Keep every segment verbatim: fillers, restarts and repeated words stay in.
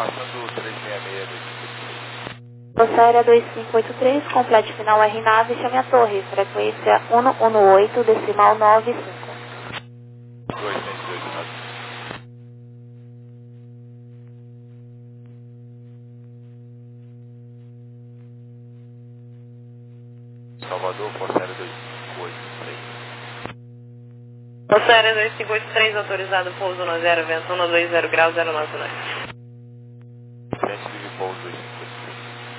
passando o três seis seis dois cinco três. Procéria dois cinco oito três, complete final R nave, chame a torre, frequência um um oito, decimal nove cinco. dois seis dois nove. Salvador, Procéria dois cinco oito três. Procéria dois cinco oito três, autorizado pouso no zero, vento um dois zero graus zero nove nove. Tentative pouso dois cinco oito três.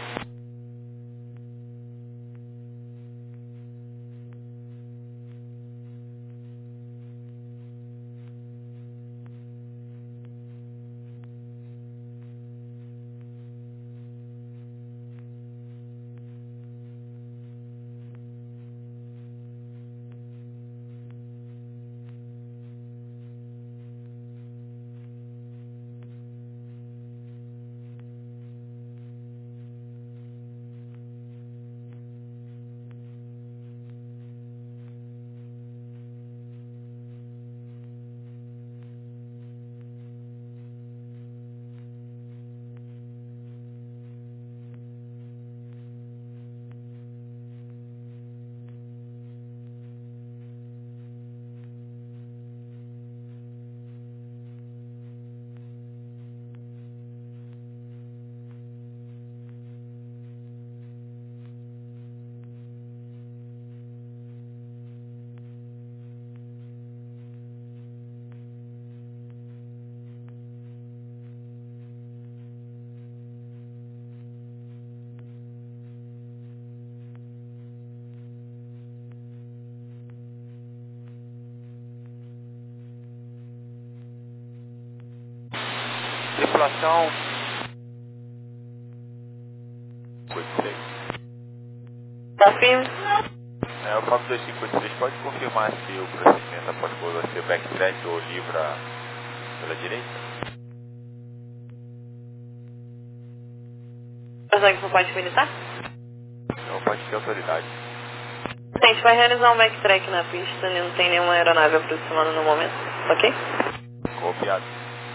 Tripulação oito seis. Confirme. É, o Fábio dois cinco oito três pode confirmar se o procedimento após o vai ser backtrack ou livra pela direita? Consegue por parte militar? Não, pode ter autoridade. A gente vai realizar um backtrack na pista, não tem nenhuma aeronave aproximando no momento, ok? Copiado.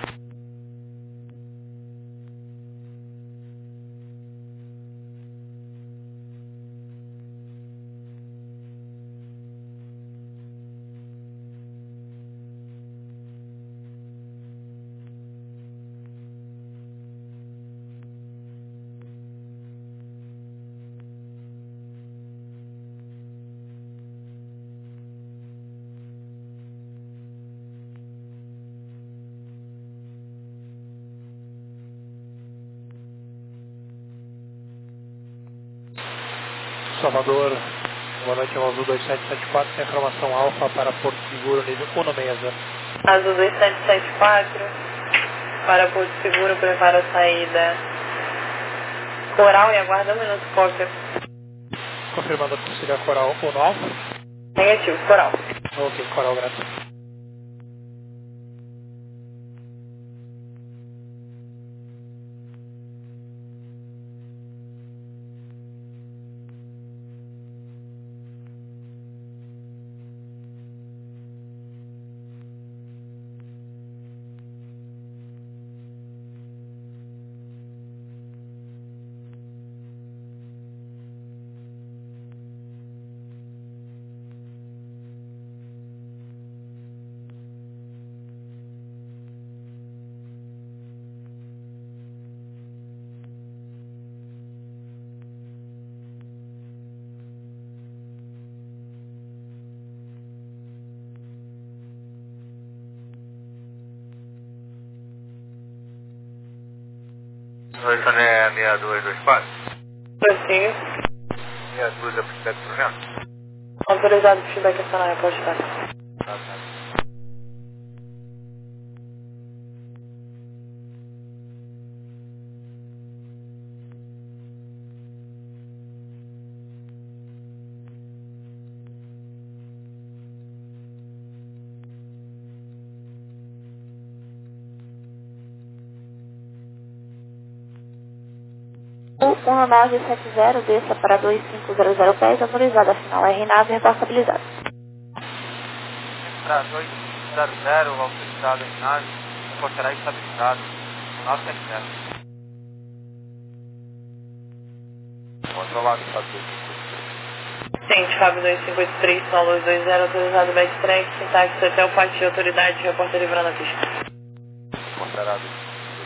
Salvador, boa noite, é o Azul dois sete sete quatro, tem informação alfa para Porto Seguro, nível um no seis zero. Azul dois sete sete quatro, para Porto Seguro, prepara a saída. Coral e aguarda um minuto, cópia. Confirmando que seria Coral um nove. Negativo, Coral. Ok, Coral, graças. Rotané seis dois dois quatro. Prossiga. seis dois é feedback pro vento? Autorizado para feedback acionar a repostar. Tá, tá. um nove sete zero, desça para dois cinco zero zero pés, autorizada final R nave, reportabilizado. Para dois zero zero, autorizado em nave, reportará estabilizado, nove sete zero. Controlado, Fábio dois cinco oito três. Ciente, Fábio dois cinco oito três, Sol dois dois zero, autorizado backtrack, táxi até o pátio de autoridade, repórter livrando a pista. Considerado.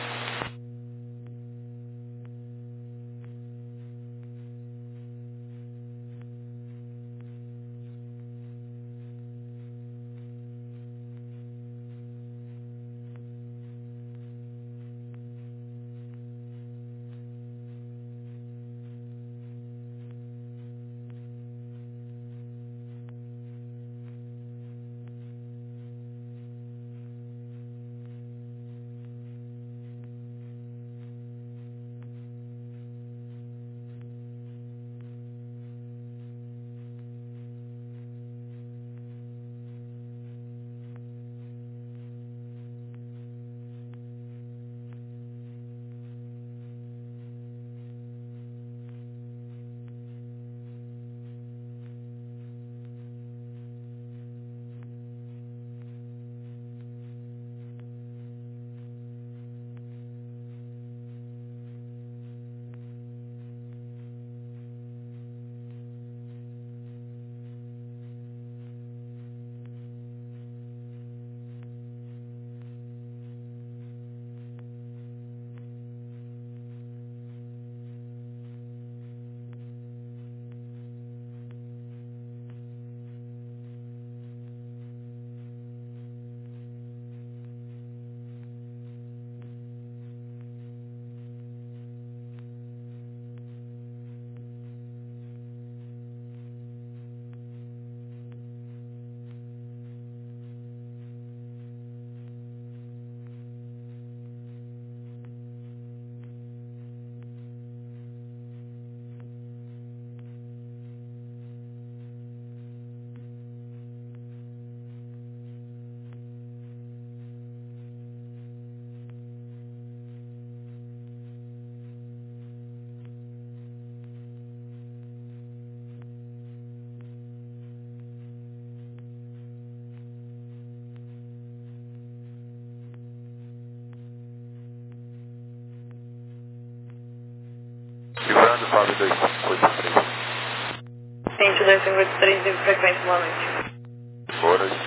Livrando, Fábio dois cinco oito três. Ciente dois cinco oito três, livre frequência, boa noite. Horas.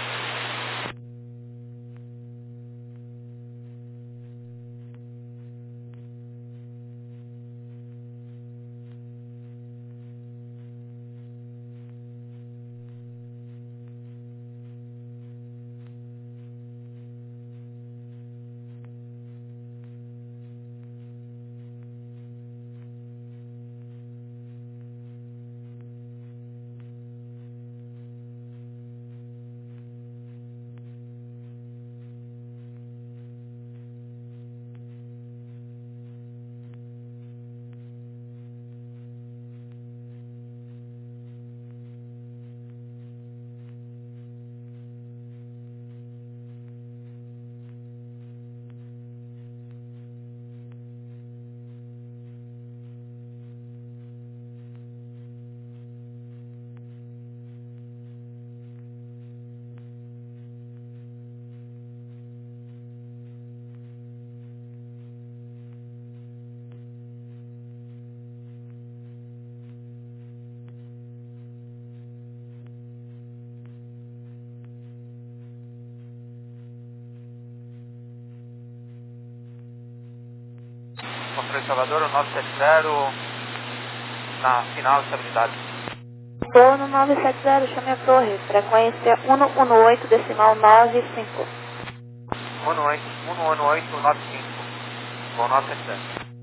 Controle Salvador, o nove sete zero, na final de estabilidade. Voo no nove sete zero, chame a torre, frequência um um oito, decimal nove cinco. um um oito, um um oito, nove cinco, voo nove sete zero.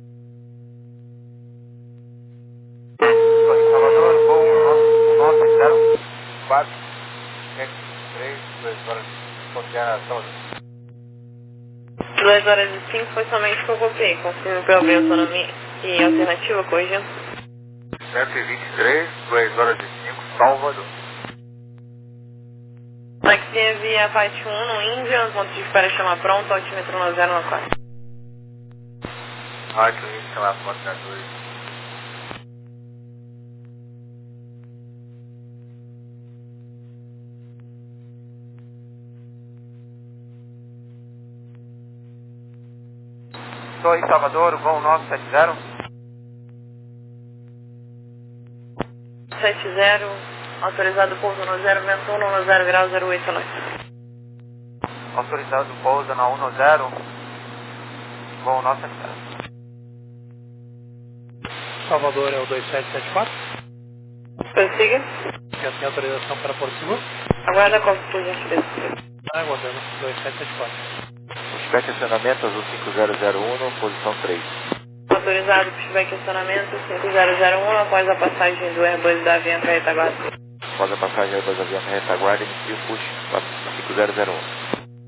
Controle Salvador, voo nove sete zero, quatro, três, duas horas, consideração. duas horas e cinco foi somente que eu copiei. Confirme para ver autonomia e alternativa, corrigindo. cento e vinte e três, duas horas e cinco, Salvador. Taxi via Pátio um no Índia, ponto de espera chama pronto, altímetro no zero no quatro. Ah, que eu ia chamar a foto da dois. Estou em Salvador, voo nove sete zero. sete zero, autorizado pouso no zero, vento um no zero grau, zero oito noite. Autorizado pousa na um zero, voo nossa casa. Salvador é o dois sete sete quatro. Prossiga. Já tem autorização para Porto Seguro? Aguarda qual por gentileza. Ah, aguardando. dois sete sete quatro. Pushback acionamento azul cinco zero zero um, posição três. Autorizado pushback acionamento cinco zero zero um após a passagem do Airbus da Avianca Retaguarda. Após a passagem do Airbus da Avianca Retaguarda, inicia o push cinco zero zero um.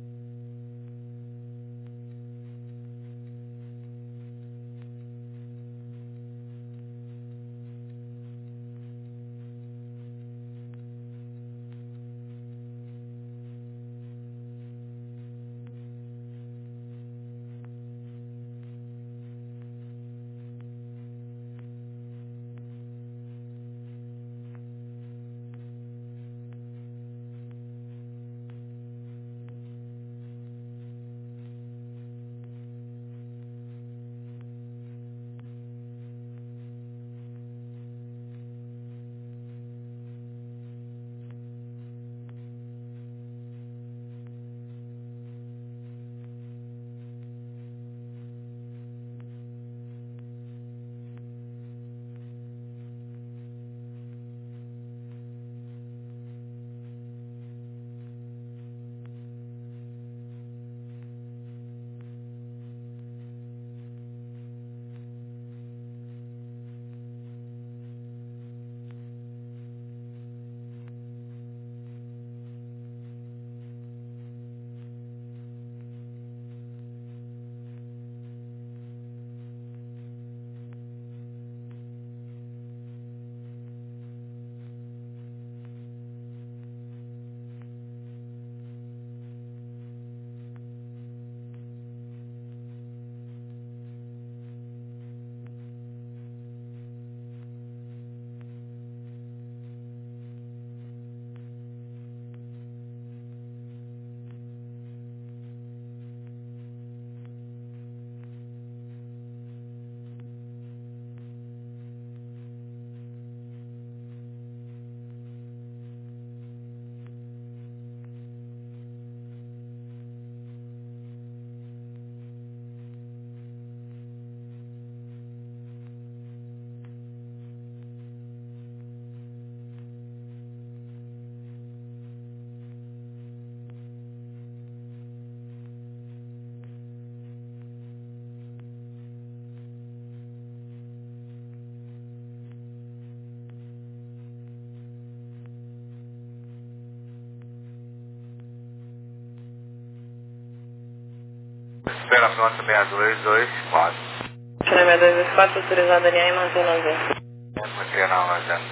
Espera pronto, seis dois dois quatro. seis dois dois quatro, autorizado a alinhar e manter no zero. Vamos criar na hora já.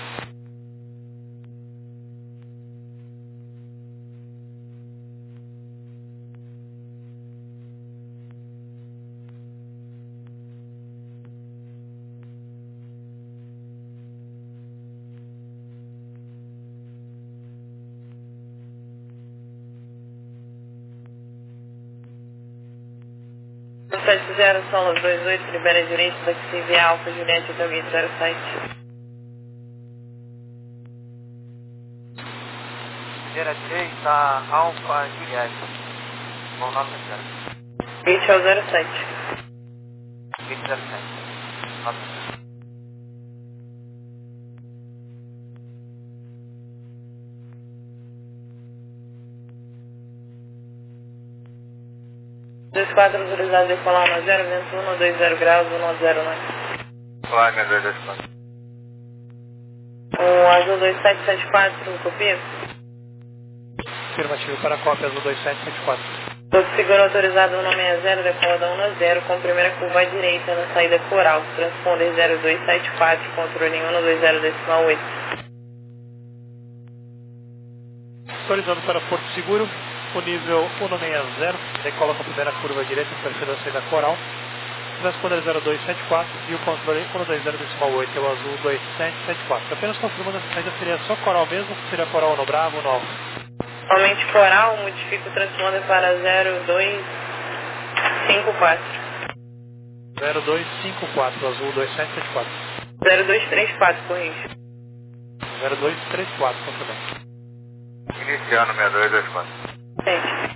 sete zero, solo dois oito, libera a direita, daqui se enviar Alfa Juliette até o gate zero sete. Primeira direita, Alfa Juliette. Bom, nossa cara. Gate é o zero sete. Gate zero sete. Nossa. dois quatro, autorizado a decolar um zero, vento um, dois zero graus, um zero nove. Olá, minha dois dois quatro. O azul dois sete sete quatro, copia? Afirmativo para a cópia azul dois sete sete quatro. Porto Seguro autorizado um seis zero, decola da um zero, com primeira curva à direita na saída coral, transponder zero dois sete quatro, controle um dois zero decimal oito. Autorizando para Porto Seguro, o nível um seis zero, decola com a primeira curva à direita, perfil da saída coral, transponder zero dois sete quatro e o controle um dois zero decimal oito é o azul dois sete sete quatro. Apenas confirmando, a saída seria só coral mesmo, ou seria coral no Bravo ou no Alfa? Somente coral, modifica o transponder para zero dois cinco quatro. zero dois cinco quatro, azul dois sete sete quatro. zero dois três quatro, corrige. zero dois três quatro, confirmando. Iniciando seis dois dois quatro. Sim.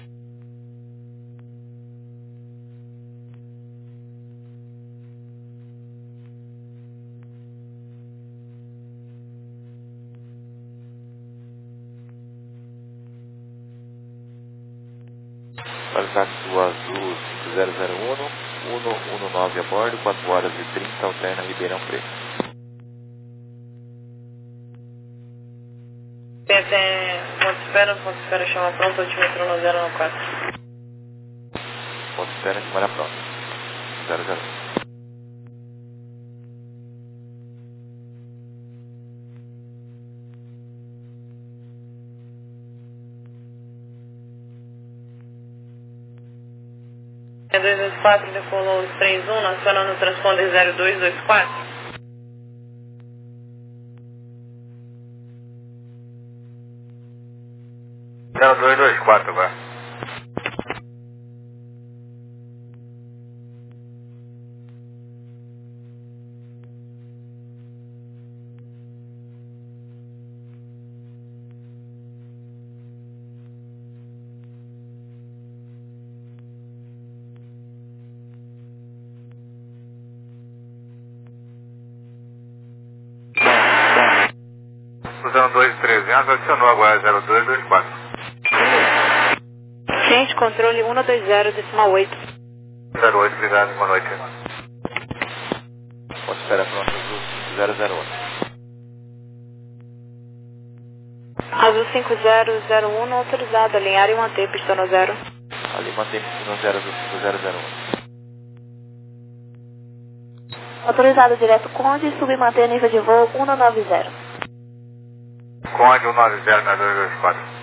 Qualidade do azul cinco zero zero um, cento e dezenove a bordo, quatro horas e trinta, alterna Ribeirão Preto. Até ponto espera, ponto espera, chama pronto, altímetro no zero no quatro. Ponto espera, chamada pronta. zero zero um. É dois dois quatro, decolou os três um, acionando o transponder zero dois dois quatro. zero dois dois quatro agora. Usando dois trezentos, adicionou agora zero dois dois quatro. Gente, controle um dois zero, decimal oito. zero oito, obrigado, boa noite. Pode esperar pronto, azul cinco zero zero um. Azul cinco zero zero um, não autorizado, alinhar e manter pista no zero. Ali mantém no zero azul cinco zero zero um. Autorizado direto Conde, subir manter nível de voo um nove zero. Conde um nove zero na dois dois quatro.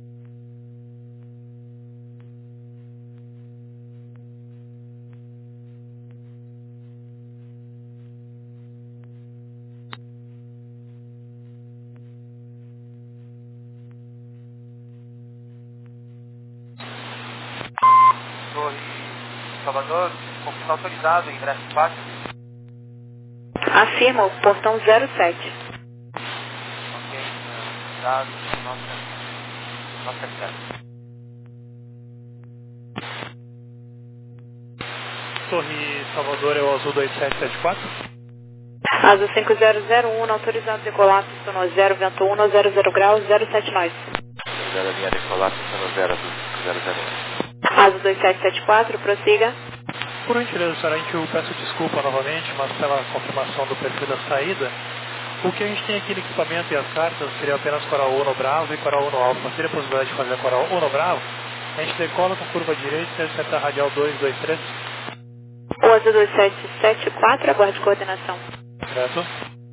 Torre Salvador, confirma autorizado, ingresso fácil. Afirmo, portão zero sete. Ok, autorizado, nossa, nossa casa. Torre Salvador é o azul dois sete sete quatro. Azul cinco zero zero um, não autorizado decolar, pista no zero, vento um, zero zero graus, zero sete nós. zero linha decolar, pista no zero azul cinco zero zero um. Azul dois sete sete quatro, prossiga. Por gentileza, senhora, eu peço desculpa novamente, mas pela confirmação do perfil da saída, o que a gente tem aqui no equipamento e as cartas seria apenas Coral Uno Bravo e Coral Uno Alfa. Seria a possibilidade de fazer a Coral Uno Bravo? A gente decola com curva direita e seta radial dois dois três. O azul dois sete sete quatro, aguarde coordenação. Certo?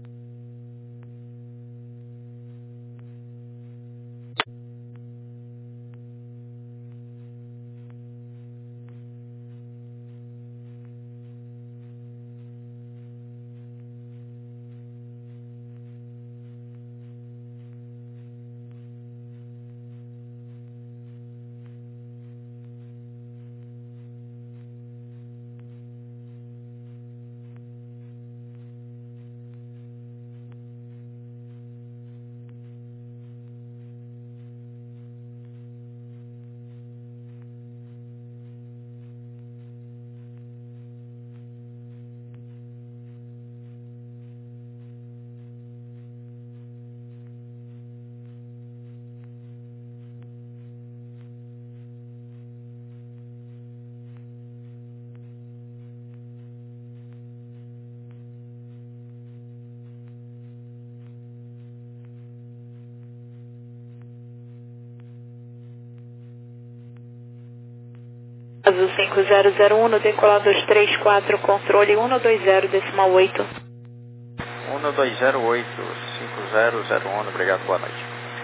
Azul cinco zero zero um, no decolar dois três quatro, controle um dois zero, decimal oito. um dois zero oito, cinco zero zero um, obrigado, boa noite.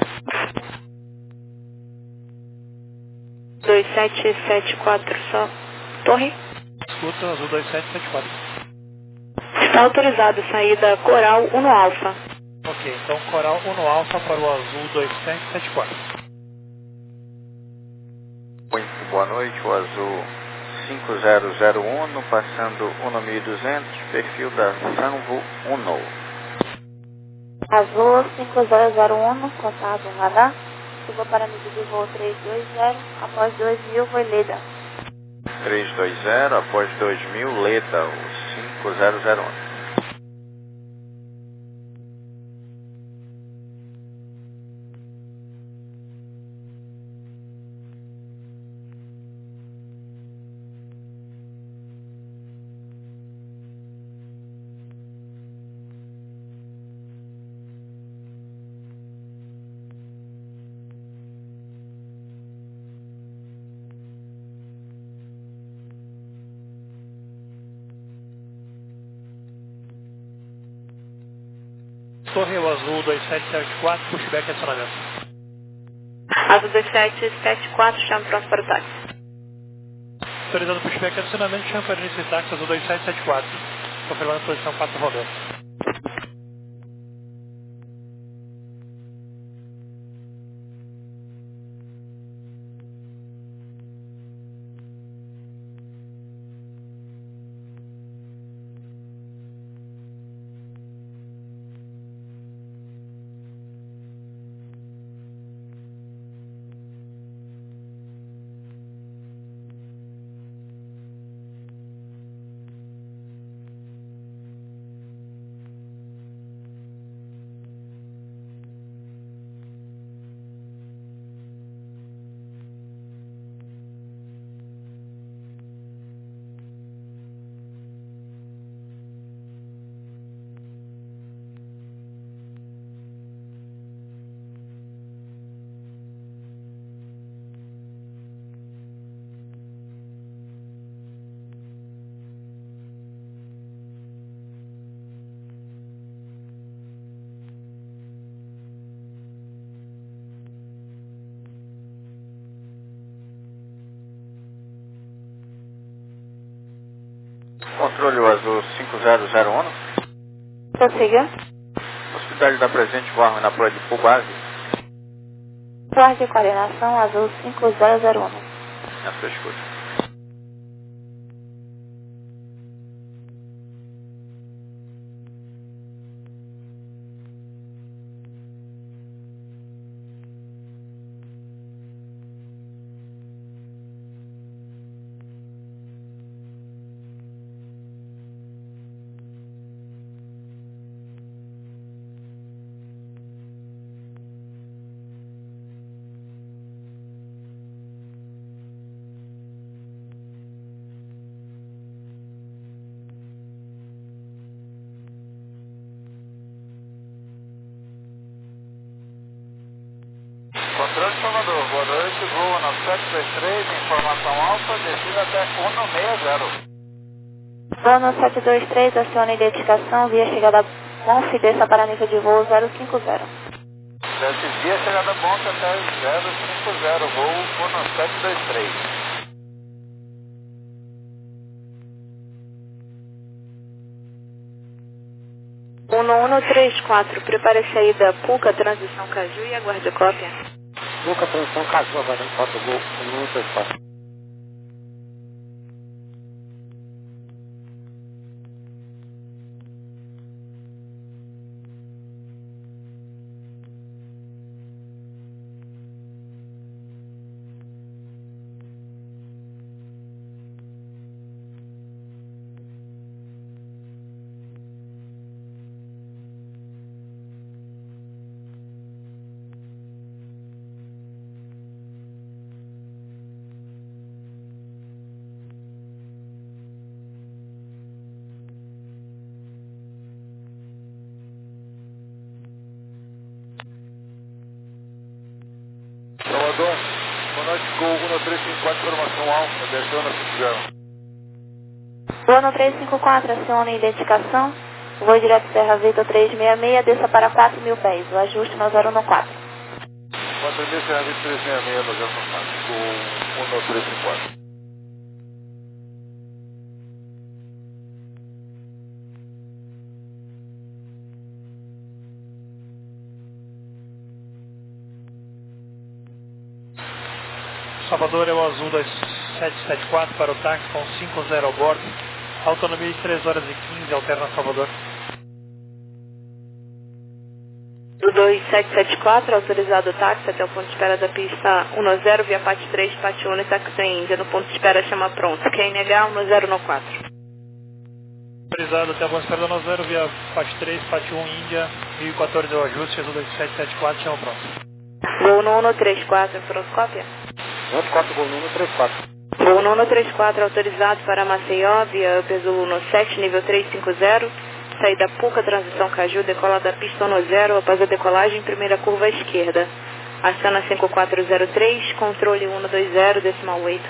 dois sete sete quatro, só. Torre? Escuta, azul dois sete sete quatro. Está autorizado, saída Coral Uno Alfa. Ok, então Coral Uno Alfa para o azul dois sete sete quatro. Muito boa noite, o azul cinco zero zero um, passando um mil e duzentos, perfil da Sanvo Uno. Azul cinco zero zero um, contato radar. Suba para nível de voo três dois zero, após dois mil, foi Leda. três dois zero, após dois mil, Leda, o cinco zero zero um. Torre o Azul dois sete sete quatro, pushback acionamento. Azul dois sete sete quatro, chama pronto para o táxi. Autorizando pushback acionamento, chama para início de táxi Azul dois sete sete quatro. Confirmando posição quatro Romeo. Controle o Azul cinco zero zero um. Prossiga. Possibilidade da presente forma na prova de full base. Torre de coordenação Azul cinco zero zero um. Na sua escuta. Controle Salvador, boa noite, voo nove sete dois três, informação alfa, descida até cento e sessenta. Voo no sete dois três, aciona identificação, via chegada Bonf, desça para nível de voo zero cinco zero. Desce via chegada Bonf até zero cinco zero, voo no sete dois três. um um três quatro, prepare a saída Puca, transição Caju e aguarde a cópia. Puca, transição Caju, aguardando cópia, voo um um três quatro. Salvador, boa noite, Gol um três cinco quatro, informação alfa, descendo a cinco zero. Voo no três cinco quatro, aciona identificação, voo direto Serra Vitor trezentos e sessenta e seis, desça para quatro mil pés, o ajuste no zero um quatro. quatro mil Serra Vitor trezentos e sessenta e seis, no zero um quatro, Gol um três cinco quatro. Salvador é o Azul dois sete sete quatro para o táxi com cinco zero ao bordo. Autonomia de três horas e quinze, alterna Salvador. dois sete sete quatro, autorizado o táxi até o ponto de espera da pista um zero, via P A T três, P A T um e táxi Índia, no ponto de espera chama pronto. Q N H um zero um quatro. Autorizado até a ponto de espera da um zero, via P A T três, P A T um Índia, mil e quatorze é o ajuste, Azul dois sete sete quatro, chama pronto. Voo no um três quatro, pronto, cópia? um quatro, gol número três quatro. Voo no um três quatro, autorizado para Maceió, via Pesul no sete, nível trezentos e cinquenta, saída Puca, transição Caju, decola da pista um zero, após a decolagem, primeira curva à esquerda. Acena cinco quatro zero três, controle um dois zero, decimal oito.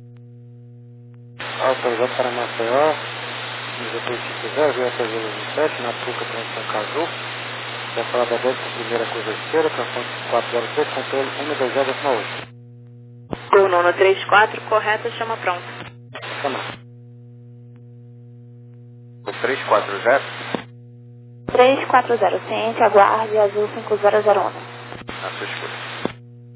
Autorizado para Maceió, nível trezentos e cinquenta, via Pesul no sete, na Puca, transição Caju, decola da dez, primeira curva à esquerda, transição cinco quatro zero três, controle um dois zero, decimal oito. Voo no um três quatro, correto, chama pronto. Chama. três quatro zero. três quatro zero, ciente, aguarde, Azul cinco zero zero um. Na sua escolha.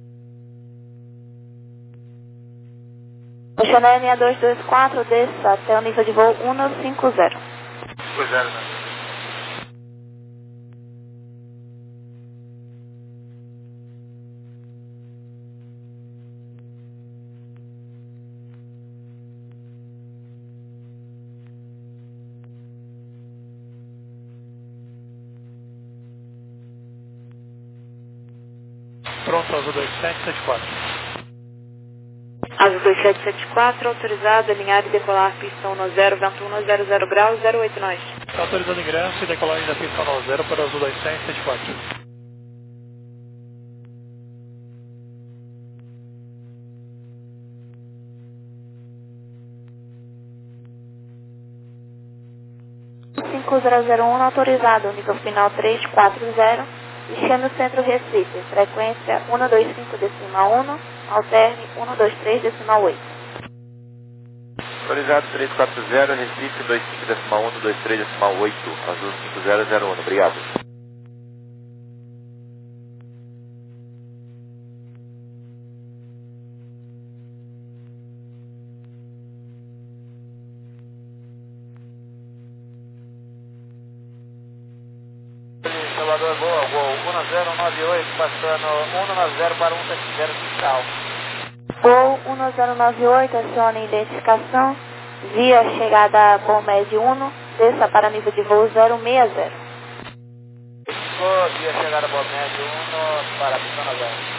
O Chanel seis dois dois quatro, desça até o nível de voo um cinco zero. cinco zero, né? Pronto, Azul dois sete sete quatro. Azul dois sete sete quatro, autorizado, alinhar e decolar pista um zero, vento um zero zero graus, zero oito nós. Está autorizando ingresso e decolagem da pista um zero para Azul dois sete sete quatro. cinco zero zero um autorizado, nível final três quatro zero, destino centro Recife, frequência um dois cinco decimal um, alterne um dois três decimal oito. Autorizado três quatro zero, Recife dois cinco decimal um, dois três decimal oito, Azul cinco zero zero um, obrigado. Salvador, boa, voo um zero nove oito, passando um zero para um sete zero fiscal. Voo um zero nove oito, acione identificação, via chegada Bom Médio um, desça para nível de voo zero seis zero. Vou via chegada Boa Médio um para pista zero.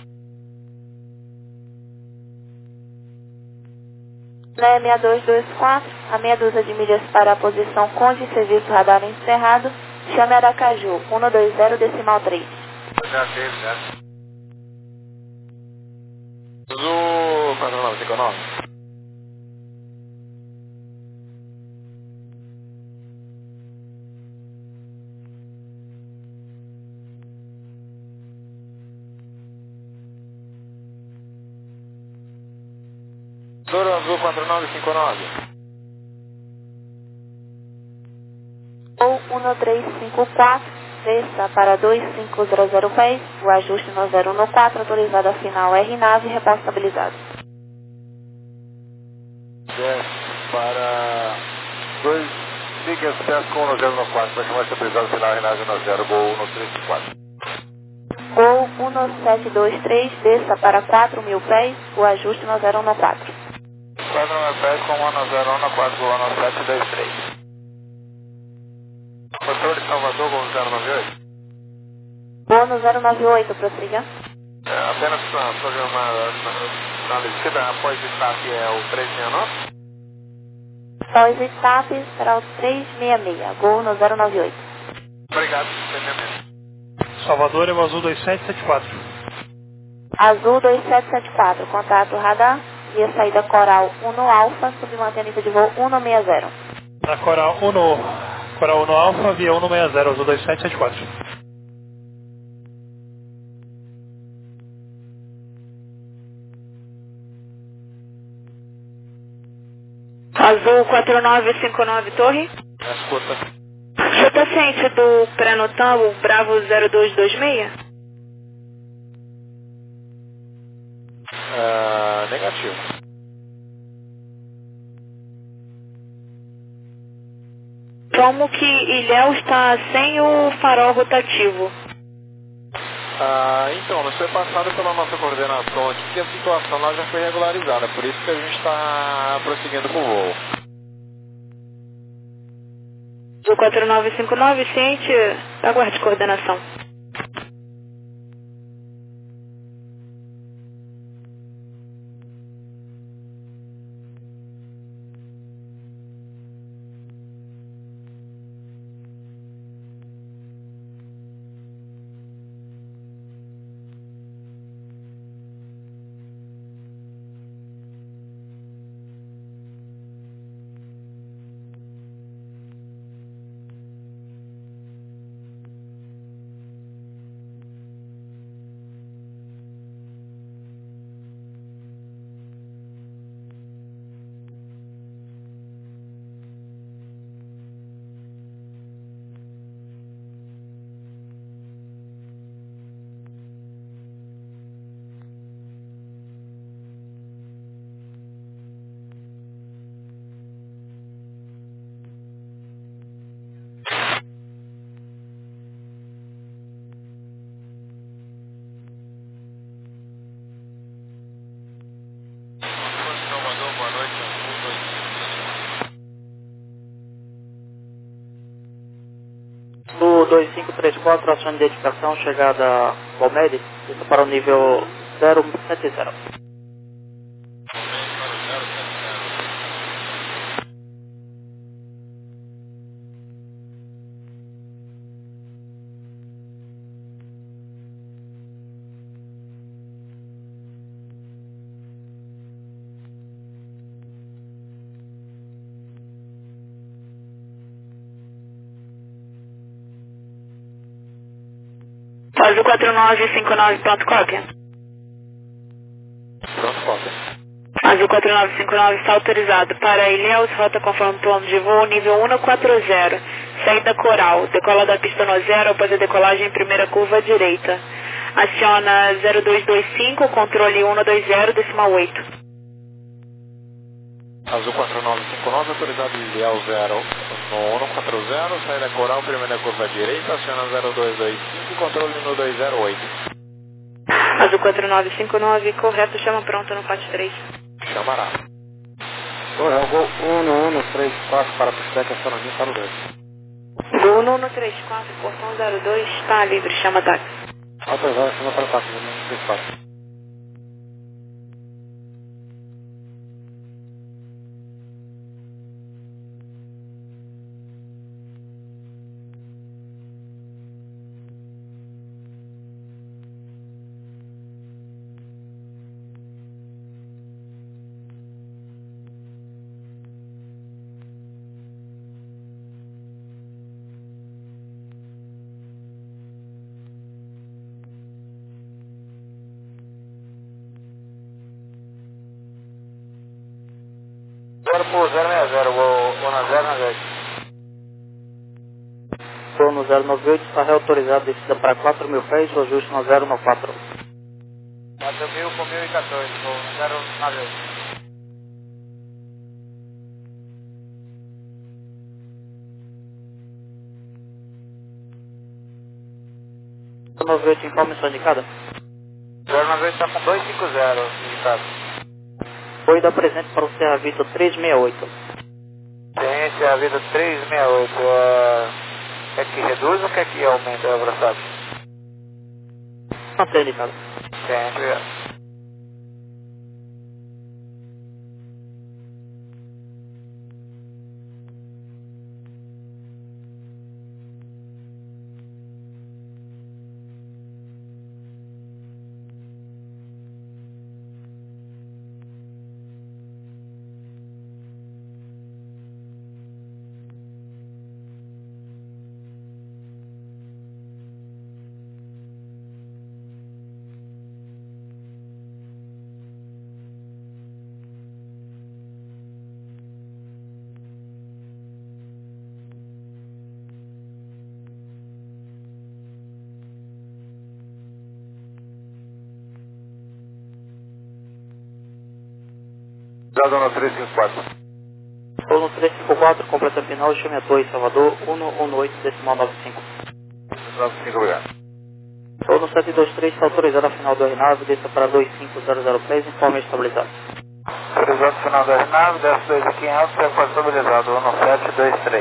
Na seis dois dois quatro, a meia dúzia de milhas para a posição Conde, serviço radar encerrado, chame Aracaju, um dois zero decimal três. Já teve, né? Azul, qual é o nome? Qual é o nome? Zoro Azul quatro nove cinco nove. Ou um três cinco quatro, desça para dois cinco zero zero pés, o ajuste no zero um quatro, autorizado a final R nave, repouso estabilizado. Desce para dois, siga acesso com um zero um quatro, para chamar estabilizado final R nave no zero, gol um três cinco quatro. Ou um sete dois três, desça para quatro mil pés, o ajuste no zero um quatro. quatro mil pés com um zero um quatro, gol um sete dois três. Motor de Salvador, gol zero nove oito. Voo no zero nove oito, prossiga. É, apenas para programar na descida após o start é o três seis nove. Após o stop será o três seis seis, gol no zero nove oito. Obrigado, entendimento. Salvador é o Azul dois sete sete quatro. Azul dois sete sete quatro, contato radar, via saída Coral um Alfa, submantém nível de voo um seis zero. Na Coral um, Coral um Alfa, via um seis zero, Azul dois sete sete quatro. Azul quatro nove cinco nove, torre. Escuta. Você está ciente do pré-notam, o Bravo zero dois dois seis? Uh, negativo. Como que Ilhéus está sem o farol rotativo? Ah, então, nós foi passado pela nossa coordenação aqui que a situação lá já foi regularizada, por isso que a gente está prosseguindo com o voo. Do quatro nove cinco nove, ciente, aguarde coordenação. Do dois cinco três quatro, ação de identificação, chegada Balmeri, isso para o nível zero sete zero. Faz o quatro nove cinco nove, pronto, cópia. Pronto, cópia. Azul quatro nove cinco nove está autorizado para Ilhéus, rota conforme plano de voo, nível um quatro zero, saída Coral, decola da pista no zero após a decolagem em primeira curva à direita. Aciona zero dois dois cinco, controle um dois zero, decimal oito. Azul quatro nove cinco nove, autorizado Ilhéus zero no um quatro zero, saída Coral, primeira curva à direita, aciona zero dois dois cinco, controle um dois zero oito. Azul quatro nove cinco nove, correto, chama pronto no F A T três. Chamará. Correio, Gol um um três quatro para pushback, astronomia para o dois. Gol um um três quatro, portão zero dois, está livre, chama táxi. Autorizado, chama para o táxi, um três quatro. zero por zero seis zero, vou na zero nove oito. Voo no zero nove oito, está reautorizado, descida para quatro mil pés, o ajuste no zero nove quatro. quatro mil por mil e quatorze, vou no zero nove oito. zero nove oito, informe sua indicada. zero nove oito está com dois cinco zero, indicado. Foi da presente para o Serra Vista três seis oito. Ciência, a vida três seis oito, uh, quer que reduz ou quer que aumente a velocidade? Mantém indicado. Sempre. Dado no três cinco quatro. Voo no três cinco quatro, completa final, chame a dois, Salvador, um um oito, decimal nove cinco. nove cinco, obrigado. Estou no sete dois três, está autorizado a final do R nove, desça para dois cinco zero zero três, informe estabilizado. Autorizado final do R nove, desce dois aqui em alto, sequência estabilizado, um sete dois três.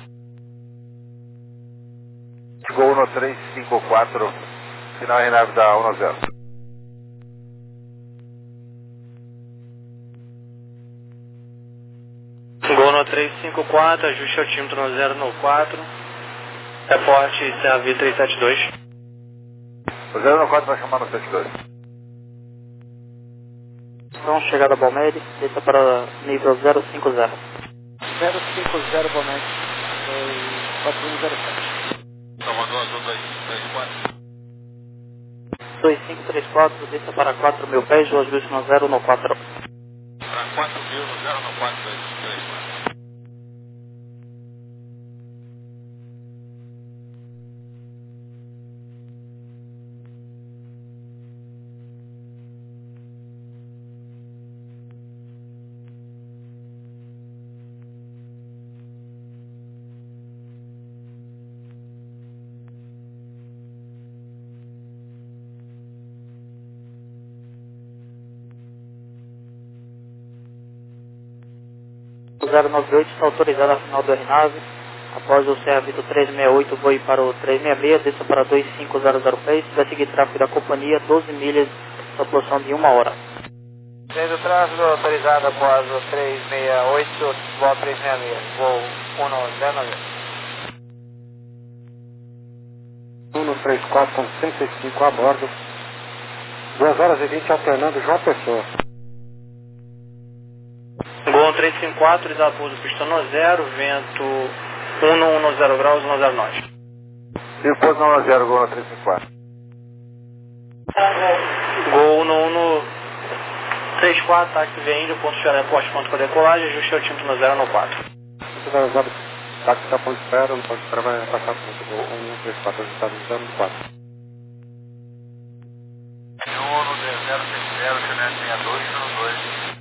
Gol no três cinco quatro, final R nove da um zero. Gol no três cinco quatro, ajuste altímetro no zero no quatro, reporte C A V três sete dois. O zero no quatro vai chamar no sete dois. Então, chegada a Balmed, desça para nível zero cinco zero. zero cinco zero, Balmed, quatro um zero sete. Salvador Azul dois três quatro. dois cinco três quatro, desça para quatro mil pés, o ajuste no zero no quatro. Para quatro mil no zero no quatro dois três quatro. O zero nove oito está autorizado a final do R nove. Após o C A V do três seis oito, voe para o três seis seis, desça para dois cinco zero zero três, vai seguir tráfego da companhia, doze milhas, sua posição de uma hora. Sendo tráfego autorizado após o três seis oito, voo três seis seis, voo um zero nove. um três quatro com cento e cinco a bordo. duas horas e vinte alternando João Pessoa. Gol três cinco quatro, autorizado pouso pistão no zero, vento um no zero graus, um zero nove. E pouso no um zero, gol no três cinco quatro. Gol no um três quatro, táxi V Índio, ponto de aeroporto, ponto para decolagem, ajuste altímetro no zero no quatro. Autorizado, táxi está ponto de espera, no ponto de espera vai passar ponto gol um três quatro, ajustado no zero no quatro. um no zero seis zero, Chanel sessenta e dois, no dois.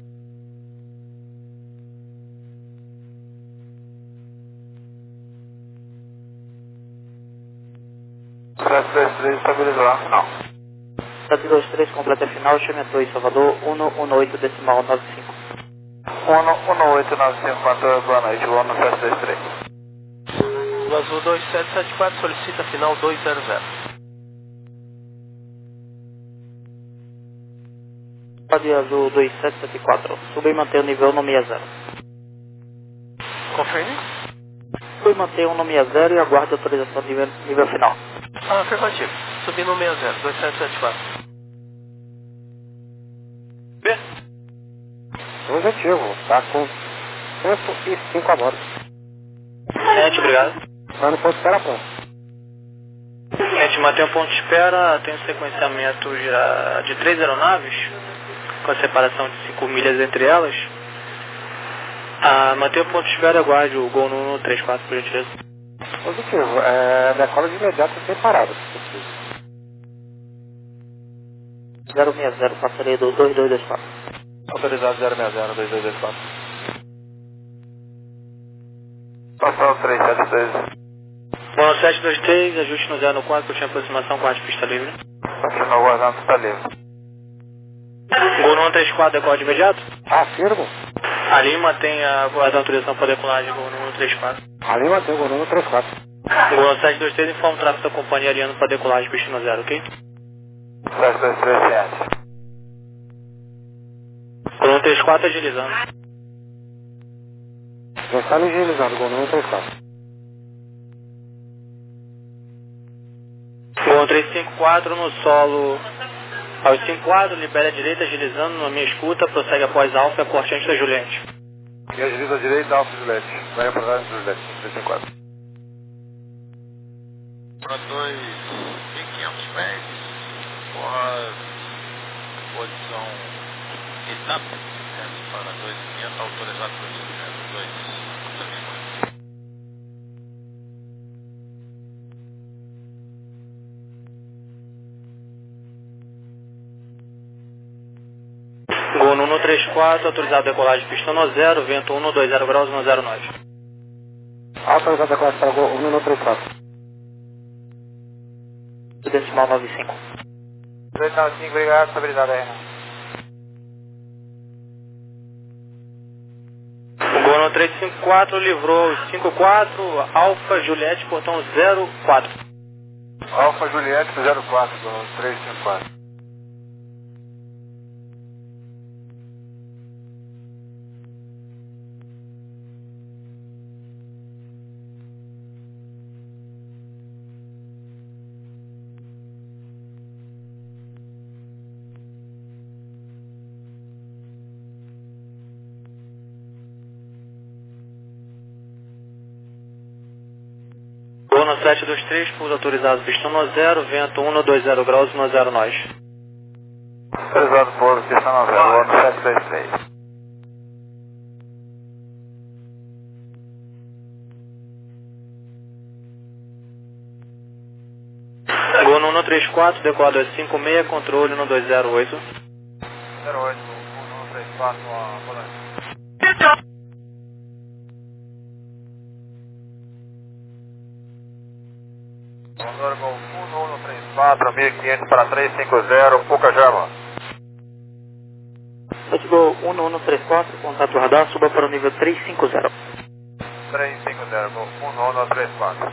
sete dois três estabilizou a final. sete dois três completa a final, Chametou em Salvador, um um oito decimal nove cinco. um oito nove cinco, matou, boa noite, voo no sete dois três. O Azul dois sete sete quatro solicita final dois zero zero. Pode Azul dois sete sete quatro, suba e manter o nível no seis zero. Confirme? Suba e manter o no seis zero e aguarde a autorização de nível, nível final. Ah, afirmativo. Subi no seis zero, dois sete sete quatro. B. Positivo, tá com cento e cinco a bordo. Gente, obrigado. Tá no ponto de espera pronto. Gente, mantém o ponto de espera, tem um sequenciamento já de três aeronaves, com a separação de cinco milhas entre elas. Ah, mantém o ponto de espera e aguarde o gol no um três quatro, por gentileza. Positivo, é, decola de imediato sem parada, se possível. zero seis zero, passaria do dois dois dois quatro. Autorizado zero seis zero, dois dois dois quatro. Passou o três sete dois. Bom, sete dois três, ajuste no zero no quatro, curtindo aproximação com a pista livre. Continua guardando pista livre. Gol no um três quatro, decola de imediato. Afirmo. A Lima tem a guarda autorização para decolagem, gol no um três quatro. Ali mantém o gol no três quatro. Gol no sete dois três, informa o tráfego da companhia ariana para decolagem, pista no zero, ok? sete dois três ciente. Gol no um três quatro, agilizando. Já está ligeirando, gol no três quatro. Gol no três cinco quatro no solo. Aos cinco quatro, libera a direita, agilizando na minha escuta, prossegue após alfa e a corte antes da Juliette. E agiliza a direita, Alfa Juliette. Vai para trás de Juliette, três cinco quatro. Para dois mil e quinhentos pés, porra, posição etapa, para dois mil e quinhentos, autorizado por dois Gol no um três quatro, autorizado a decolagem pistão no zero, vento um dois zero graus, um zero nove. Autorizado a decolagem para gol um no três quatro. decimal nove cinco. dois nove cinco, obrigado, estabilizado aí, Renan. O Gol no três cinco quatro livrou cinco quatro, Alfa Juliette, portão zero quatro. Alfa Juliette zero quatro, do três cinco quatro. Gol no sete dois três, pouso autorizado, pistão no zero, vento um dois zero graus, no zero nós. Autorizado pouso, pistão no zero, ano sete dois três. Gol no um três quatro, decolar dois cinco seis, controle no dois zero oito. zero oito, um três quatro, volante. Condor Gol um um três quatro, mil e quinhentos para três cinco zero, Pocajama. Gol um um três quatro, contato radar, suba para o nível três cinco zero. três cinco zero, Gol um um três quatro.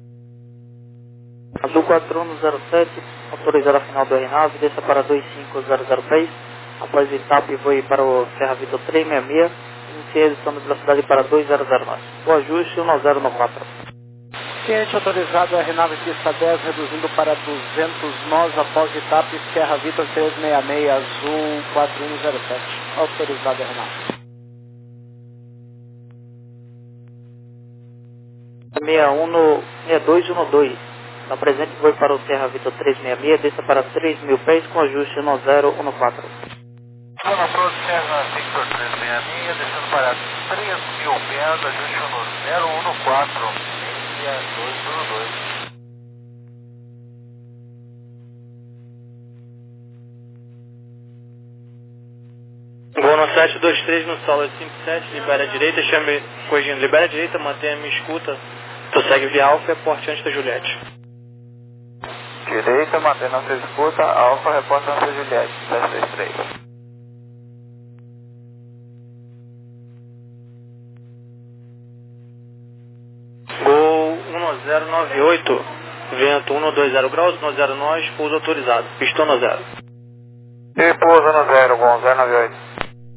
Azul quatro um zero sete, autorizado a final do R nove, desça para dois cinco zero zero seis. Após o etapa, voe para o Serra Vitor trezentos e sessenta e seis. Inicie a redução de velocidade para dois zero zero nós. O ajuste um zero quatro. Cliente autorizado R nove pista dez, reduzindo para duzentos nós após etapa Serra Vitor trezentos e sessenta e seis, Azul quatro um zero sete. Autorizado R nove. seis um no seis dois um dois. Na presente, voe para o Serra Vitor trezentos e sessenta e seis, desça para três mil pés com ajuste um zero um quatro. Zona Pro Serra Victor trezentos e sessenta e seis, descendo para três mil pés, ajuste no zero um quatro, seis dois um dois. Gol no sete dois três, no solo cinco sete, libera a direita, chame, corrigindo, libera a direita, mantenha a minha escuta, prossegue via Alfa, reporte antes da Juliette. Direita, mantendo a sua escuta, Alfa, reporta a Juliette, sete dois três. Gol um zero nove oito, vento um dois zero graus, no zero nós, pouso autorizado, pistão no zero. E pousa no zero, bom, zero nove oito.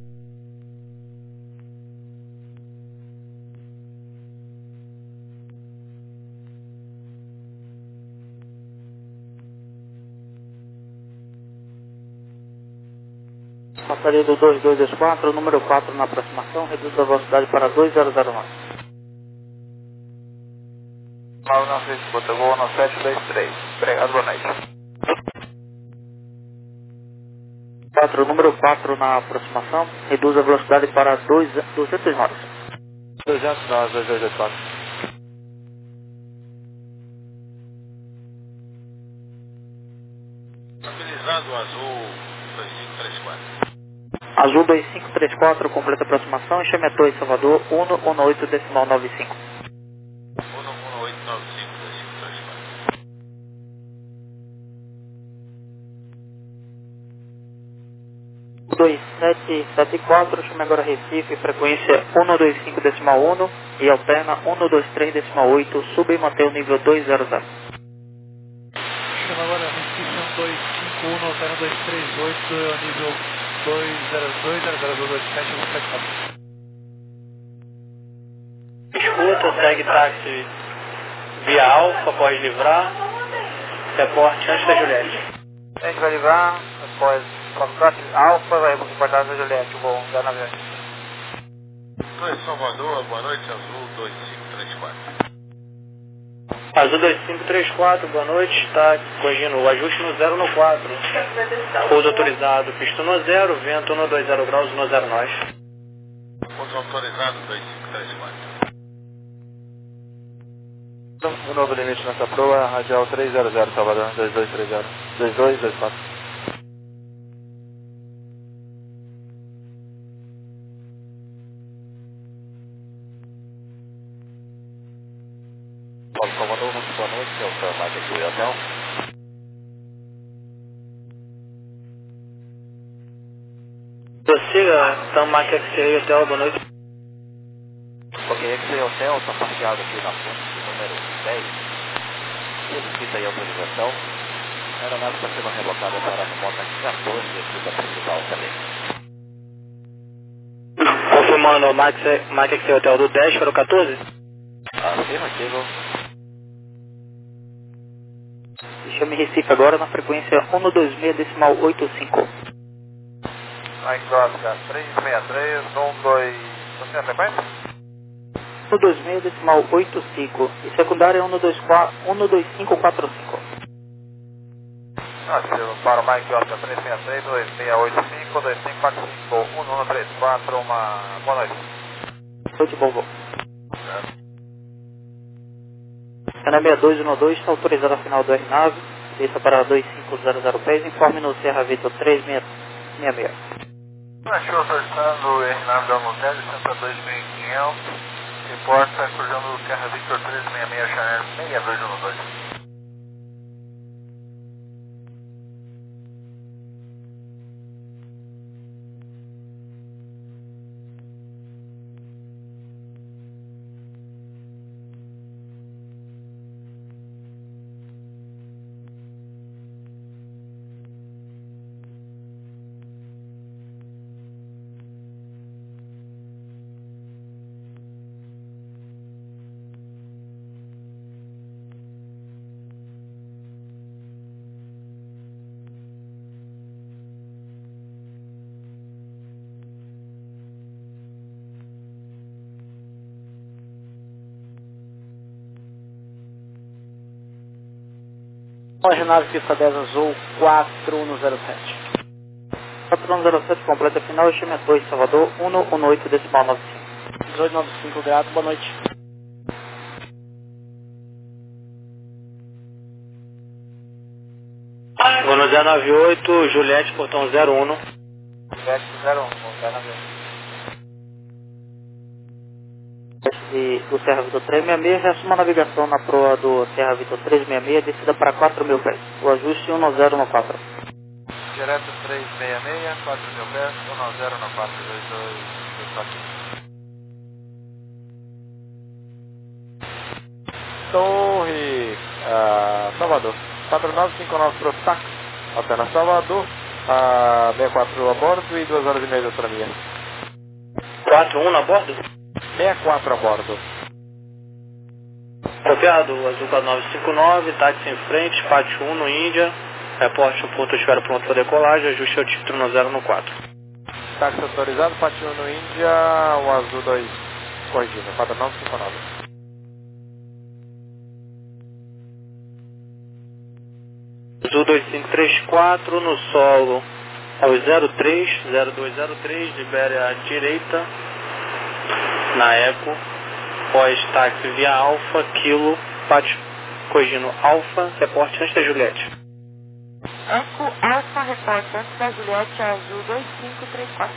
Passaria do dois dois dois quatro, número quatro na aproximação, reduz a velocidade para dois zero zero nós. nove não se escuta, voo no sete dois três. Obrigado, boa noite. quatro, número quatro na aproximação, reduz a velocidade para duzentos nós. duzentos nós, dois dois dois quatro. Estabilizado Azul dois cinco três quatro. Azul dois cinco três quatro, completa aproximação, enxame a torre Salvador, um um oito decimal nove cinco. um um oito nove cinco dois cinco três quatro. dois sete sete quatro, chame agora Recife, frequência um dois cinco decimal um e alterna um dois três decimal oito, suba e mantém o nível dois zero zero. Chama agora Recife dois cinco um, alterna dois três oito, nível dois zero dois zero zero dois sete, vou fechar. Escuta, segue táxi via Alfa, pode livrar, reporte antes da Juliette. A gente vai livrar, após contato Alfa, vai reportar a Juliette, voo zero nove oito. Torre Salvador, boa noite, Azul dois cinco três quatro. Azul dois cinco três quatro, boa noite, está corrigindo o ajuste no zero no quatro. Pouso autorizado, pista no zero, vento um dois zero graus no zero nós. Pouso autorizado dois cinco três quatro. O novo limite nessa proa, radial três zero zero, Salvador, dois dois três zero, dois dois dois quatro. Salvador, muito boa noite, é o Sr. Mike aqui, hotel. prossiga, então Mike X-Ray Hotel, boa noite. Ok, X-Ray Hotel está parqueado aqui na ponte número dez. Solicita aí a autorização. A aeronave está sendo relocada para a remota quatorze aqui da principal também. Confirmando o Mike, Mike X-Ray Hotel do dez para o quatorze? Afirmativo. Chame Recife agora na frequência um dois seis decimal oito cinco. Mike Oscar três seis três, um dois... Você tem a frequência? um dois seis decimal oito cinco e secundária é um dois cinco quatro cinco. Ativo para o Mike Oscar três seis três, dois seis oito cinco, dois cinco quatro cinco, um um três quatro, uma boa noite. Noite, bom voo. Ana seis dois um dois está autorizada a final do R nove, desça para dois cinco zero zero pés, informe no Serra Vitor três seis seis seis. Achou autorizando o R nove da Hotel, licença dois mil e quinhentos, reporta cruzando o Serra Vitor três seis seis, Chanel seis dois um dois. R nove pista dez azul quatro um zero sete. quatro um zero sete completa final, chame dois Salvador um um oito decimal nove cinco. dezoito noventa e cinco graus, boa noite. Bono zero nove oito, Juliette, portão zero um. Juliette zero um, zero nove oito. De, do Serra Vitor três seis seis, reassuma a navegação na proa do Serra Vitor três seis seis, descida para quatro mil pés. O ajuste um zero um quatro. Direto três seis seis, quatro mil pés, um zero um quatro, dois dois dois quatro. Torre uh, Salvador, quatro nove cinco nove para o táxi, apenas Salvador, uh, sessenta e quatro a bordo e duas horas e meia de autonomia. quatro um a bordo? sessenta e quatro a bordo. Copiado, azul quatro nove cinco nove, táxi em frente, pátio um no Índia, reporte o ponto espera pronto para decolagem, ajuste o título no zero um quatro. Táxi autorizado, pátio um no Índia, o azul dois, corrigindo, quatro nove cinco nove. Azul dois cinco três quatro, no solo aos zero três, zero dois zero três, libere à direita, na Eco, pós-táxi via Alfa, Kilo, pátio, corrigindo Alfa, reporte antes da Juliette. Eco Alfa, reporte antes da Juliette, azul dois cinco três quatro.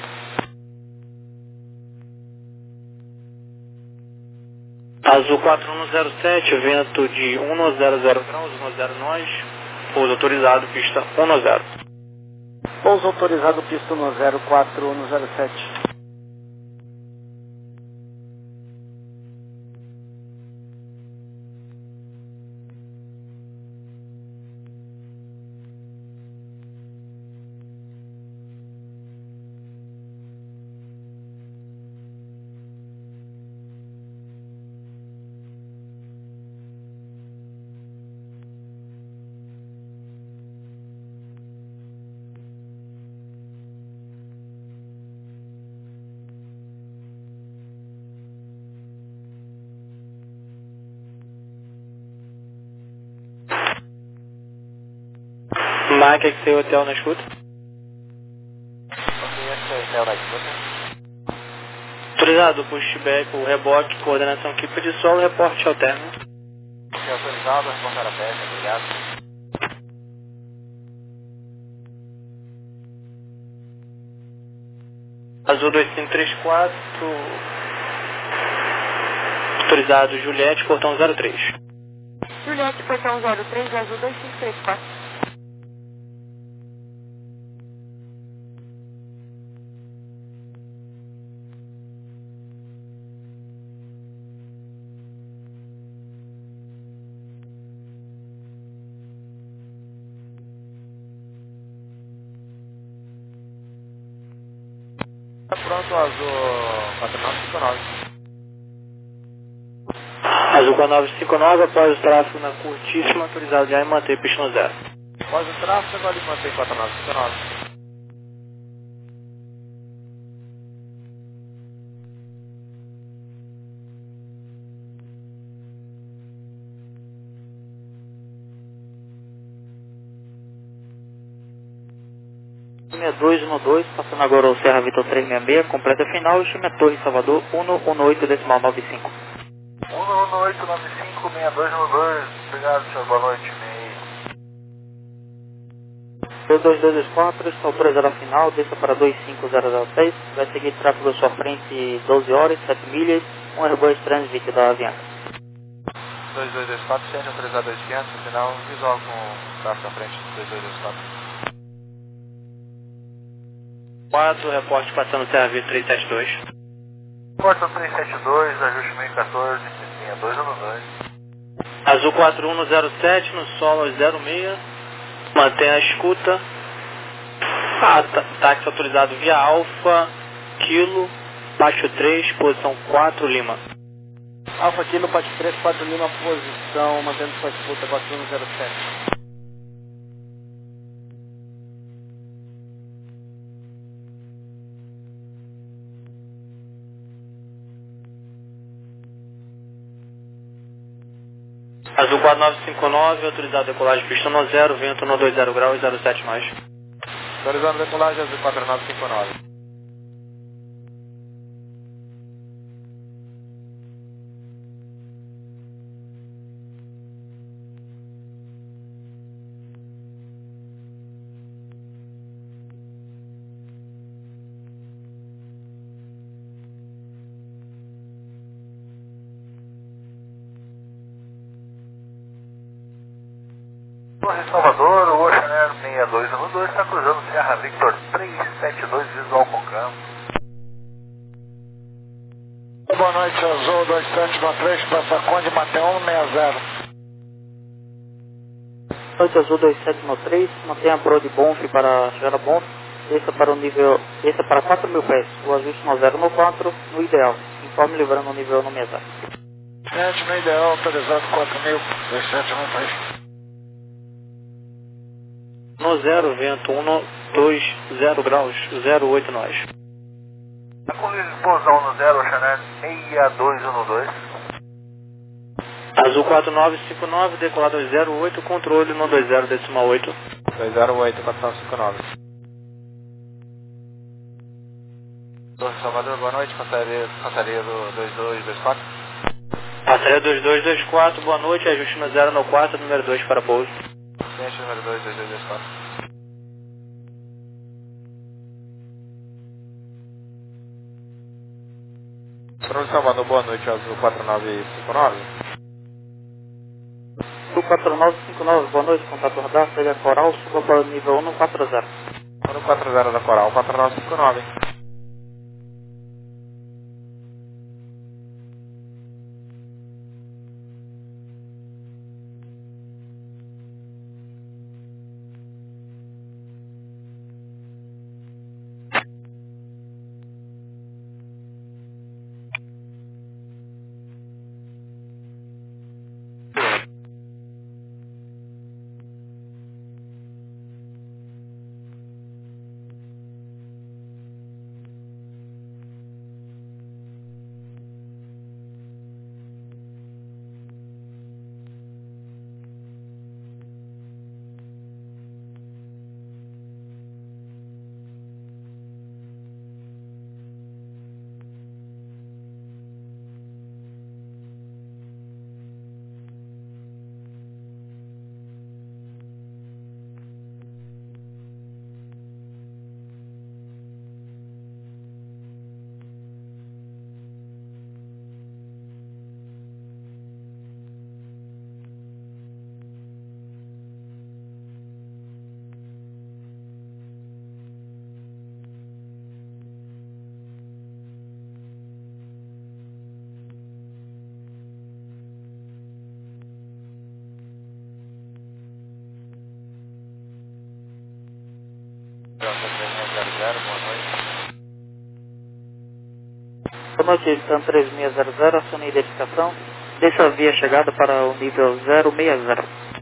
Azul quatro um zero sete, vento de um zero zero graus, um zero nós, pouso autorizado, pista um zero. Pouso autorizado, pista um zero quatro um zero sete. Mike X-Ray Hotel na escuta. Ok, X-Ray Hotel na escuta. Autorizado, pushback, o reboque, coordenação equipe de solo, reporte alterno. Ok, autorizado, reportar a peça, obrigado. Azul dois cinco três quatro, autorizado Juliette, portão zero três. Juliette, portão zero três, azul dois cinco três quatro. Tá pronto, azul quatro nove cinco nove. Azul quatro nove cinco nove, após o tráfego na curtíssima, autorizado já em manter pista no zero. Após o tráfego, ali mantém quatro nove cinco nove. Chame dois um dois, passando agora o Serra Vitor trezentos e sessenta e seis, completa final, e chame a Torre Salvador um um oito decimal nove cinco. um um oito nove cinco, seis dois um dois, obrigado senhor, boa noite, meio. dois dois dois quatro, está autorizado a final, desça para dois cinco zero zero seis, vai seguir tráfego à sua frente doze horas, sete milhas, um Airbus Transit da Avianca. dois dois dois quatro, ciente autorizado dois quinhentos, final visual com tráfego à frente dois dois dois quatro. quatro, reporte passando Serra Vitor trezentos e setenta e dois. Porta trezentos e setenta e dois, ajuste meio quatorze, seis dois um dois. Azul quatro um zero sete, no solo zero seis, mantém a escuta. Ah, tá- táxi autorizado via Alfa, Kilo, baixo três, posição quatro, Lima. Alfa Kilo, Pato três, quatro Lima, posição, mantendo sua disputa quatro um zero sete. Azul quatro nove cinco nove, autorizado decolagem pista no zero, vento no dois zero graus, zero sete mais. Autorizando decolagem azul quatro nove cinco nove. Torre Salvador, o Oceaner seis dois um dois, está cruzando Serra Victor trezentos e setenta e dois, visual com campo. Boa noite, Azul dois sete nove três, passa Conde, Mateu um seis zero. Noite Azul dois sete nove três, mantenha a Brode Bonf para chegar a Bonf, desça para o nível, desça para quatro mil pés, o ajuste no zero no quatro, no ideal, informe livrando o nível no mesa. Gente, no ideal, autorizado quatro mil, dois sete nove três. No zero, vento um dois zero graus, zero oito nós. A coluna de explosão no zero, Oceaner seis dois um dois. Azul quatro nove cinco nove, decolado zero oito, controle no dois zero decimal oito. dois zero oito quatro nove cinco nove. Torre Salvador, boa noite, passaria, passaria do dois dois dois quatro. Passaria dois dois dois quatro, boa noite, ajuste no zero no quatro, número dois para pouso. Ciente número dois dois dois dois quatro. Torre Salvador, boa noite, azul quatro nove cinco nove. Azul quatro nove cinco nove, boa noite, contato radar, segue a Coral, suba para o nível um no quatro zero. um quatro zero da Coral, quatro nove cinco nove. noite, Stan três seis zero zero, acione a identificação. Deixa a via chegada para o nível zero seis zero.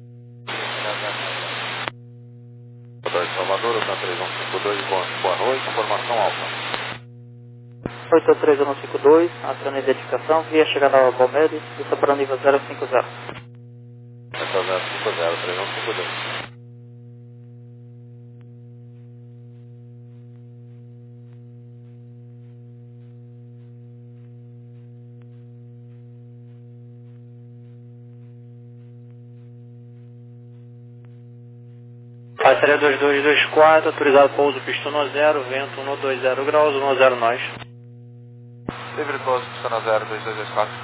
Salvador, Stan três um cinco dois, boa, boa noite, informação alfa. oito três um cinco dois, acione a identificação, via chegada ao Balmeiros, deixa para o nível zero cinco zero. zero cinco zero, três um cinco dois. Passaria dois dois dois quatro, autorizado pouso pista um zero, vento um dois zero graus, um zero nós. Livre pouso pista um zero, dois dois dois quatro.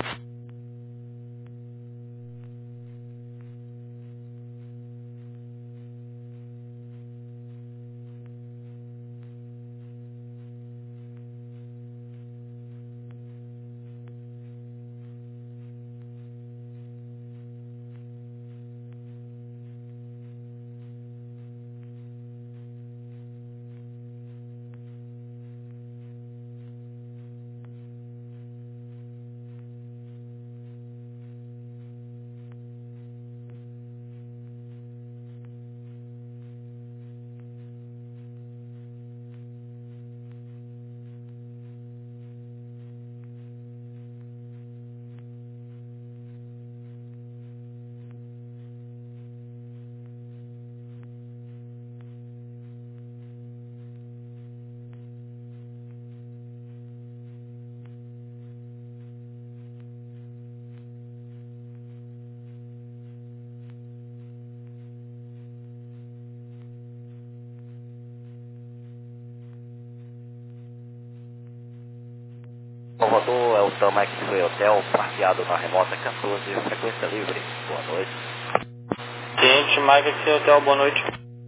Salvador, é o Tamax Free Hotel, parqueado na remota quatorze, frequência livre. Boa noite. Cliente Mike Free Hotel, boa noite.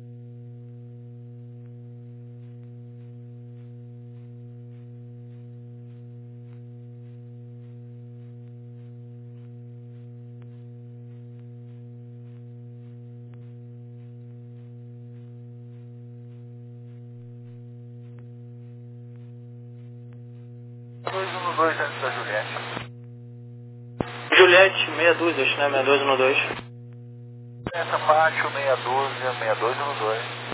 dois um dois antes da Juliette. Juliette, meia dúzia, né? seis dois um dois. Essa Pátio, meia dúzia, seis dois um dois.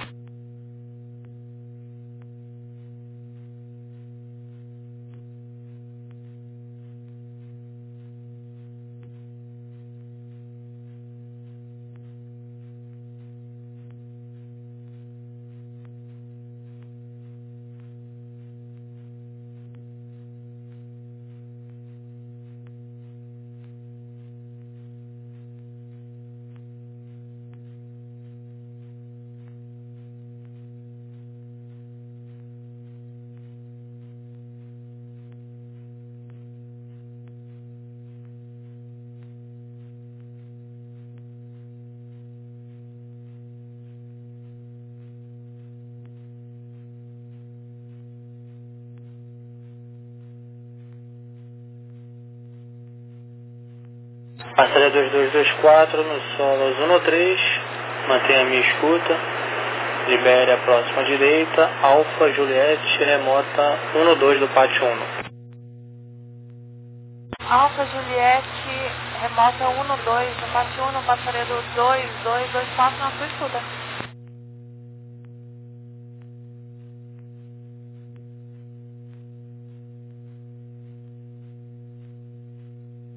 Passaria dois dois dois quatro no solos um três, mantenha a minha escuta, libere a próxima direita, Alfa Juliette, remota um dois do pátio um. Alfa Juliette, remota um dois, no pátio um, passaria do dois dois dois quatro na sua escuta.